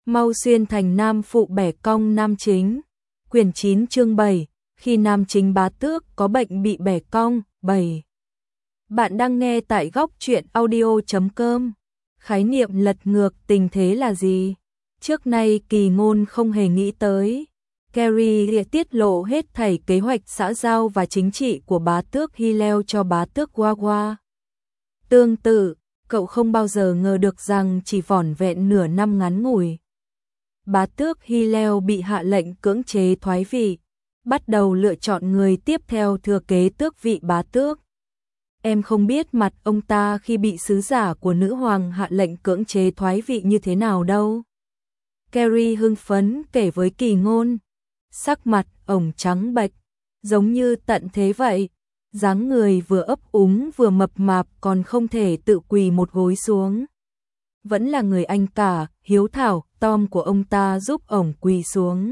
Mau xuyên thành nam phụ bẻ cong nam chính. Quyển 9 chương 7, khi nam chính bá tước có bệnh bị bẻ cong, 7. Bạn đang nghe tại góc truyện audio.com. Khái niệm lật ngược tình thế là gì? Trước nay Kỳ Ngôn không hề nghĩ tới. Carrie tiết lộ hết thảy kế hoạch xã giao và chính trị của bá tước Hillel cho bá tước Wawa. Tương tự, cậu không bao giờ ngờ được rằng chỉ vỏn vẹn nửa năm ngắn ngủi, bá tước Hillel bị hạ lệnh cưỡng chế thoái vị, bắt đầu lựa chọn người tiếp theo thừa kế tước vị bá tước. Em không biết mặt ông ta khi bị sứ giả của nữ hoàng hạ lệnh cưỡng chế thoái vị như thế nào đâu. Carrie hưng phấn kể với Kỳ Ngôn. Sắc mặt ổng trắng bệch, giống như tận thế vậy. Dáng người vừa ấp úng vừa mập mạp còn không thể tự quỳ một gối xuống. Vẫn là người anh cả, hiếu thảo, Tom của ông ta giúp ổng quỳ xuống.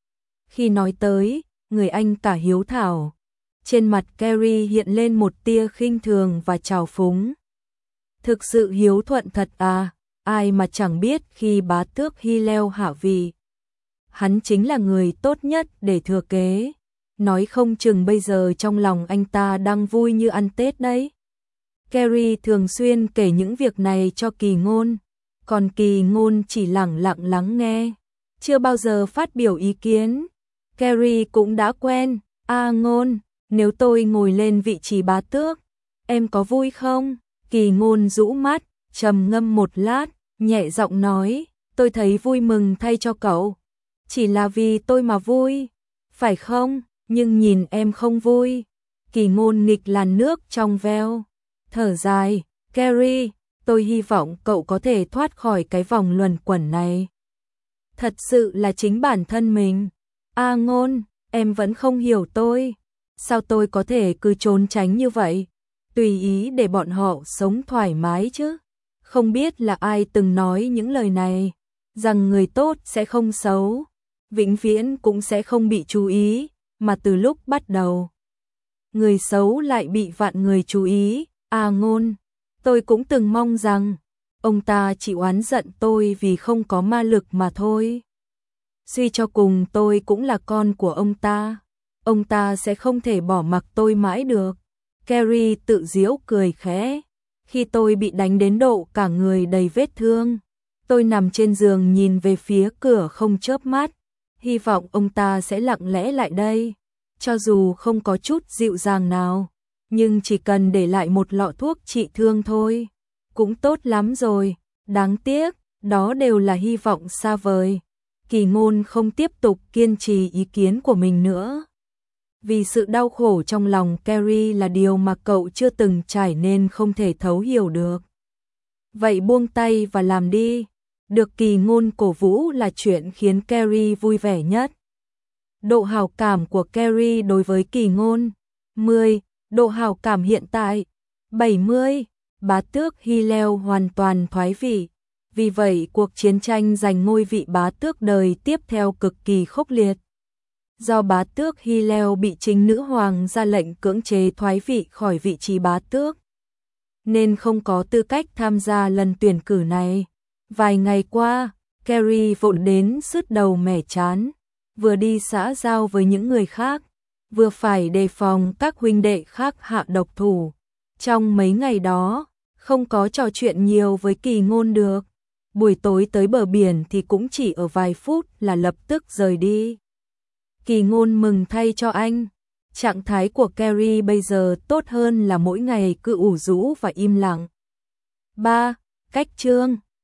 Khi nói tới, người anh cả hiếu thảo, trên mặt Carrie hiện lên một tia khinh thường và trào phúng. Thực sự hiếu thuận thật à, ai mà chẳng biết khi bá tước Hillel hạ vị, hắn chính là người tốt nhất để thừa kế. Nói không chừng bây giờ trong lòng anh ta đang vui như ăn Tết đấy. Carrie thường xuyên kể những việc này cho Kỳ Ngôn, còn Kỳ Ngôn chỉ lẳng lặng lắng nghe, chưa bao giờ phát biểu ý kiến. Carrie cũng đã quen. Ngôn, nếu tôi ngồi lên vị trí bá tước, em có vui không? Kỳ Ngôn rũ mắt, trầm ngâm một lát, nhẹ giọng nói, tôi thấy vui mừng thay cho cậu. Chỉ là vì tôi mà vui, phải không? Nhưng nhìn em không vui. Kỳ Ngôn nghịch làn nước trong veo, thở dài, Carrie, tôi hy vọng cậu có thể thoát khỏi cái vòng luẩn quẩn này. Thật sự là chính bản thân mình. Ngôn, em vẫn không hiểu tôi. Sao tôi có thể cứ trốn tránh như vậy? Tùy ý để bọn họ sống thoải mái chứ. Không biết là ai từng nói những lời này, rằng người tốt sẽ không xấu, vĩnh viễn cũng sẽ không bị chú ý, mà từ lúc bắt đầu, người xấu lại bị vạn người chú ý. Ngôn, tôi cũng từng mong rằng ông ta chỉ oán giận tôi vì không có ma lực mà thôi. Suy cho cùng tôi cũng là con của ông ta sẽ không thể bỏ mặc tôi mãi được. Carrie tự giễu cười khẽ. Khi tôi bị đánh đến độ cả người đầy vết thương, tôi nằm trên giường nhìn về phía cửa không chớp mắt, hy vọng ông ta sẽ lặng lẽ lại đây, cho dù không có chút dịu dàng nào, nhưng chỉ cần để lại một lọ thuốc trị thương thôi, cũng tốt lắm rồi. Đáng tiếc, đó đều là hy vọng xa vời. Kỳ Ngôn không tiếp tục kiên trì ý kiến của mình nữa. Vì sự đau khổ trong lòng Carrie là điều mà cậu chưa từng trải nên không thể thấu hiểu được. Vậy buông tay và làm đi. Được Kỳ Ngôn cổ vũ là chuyện khiến Carrie vui vẻ nhất. Độ hảo cảm của Carrie đối với Kỳ Ngôn 10, độ hảo cảm hiện tại 70. Bá tước Hillel hoàn toàn thoái vị. Vì vậy cuộc chiến tranh giành ngôi vị bá tước đời tiếp theo cực kỳ khốc liệt. Do bá tước Hillel bị chính nữ hoàng ra lệnh cưỡng chế thoái vị khỏi vị trí bá tước, nên không có tư cách tham gia lần tuyển cử này. Vài ngày qua, Carrie vội đến sứt đầu mẻ chán, vừa đi xã giao với những người khác, vừa phải đề phòng các huynh đệ khác hạ độc thủ. Trong mấy ngày đó, không có trò chuyện nhiều với Kỳ Ngôn được. Buổi tối tới bờ biển thì cũng chỉ ở vài phút là lập tức rời đi. Kỳ Ngôn mừng thay cho anh. Trạng thái của Carrie bây giờ tốt hơn là mỗi ngày cứ ủ rũ và im lặng. 3. Cách chương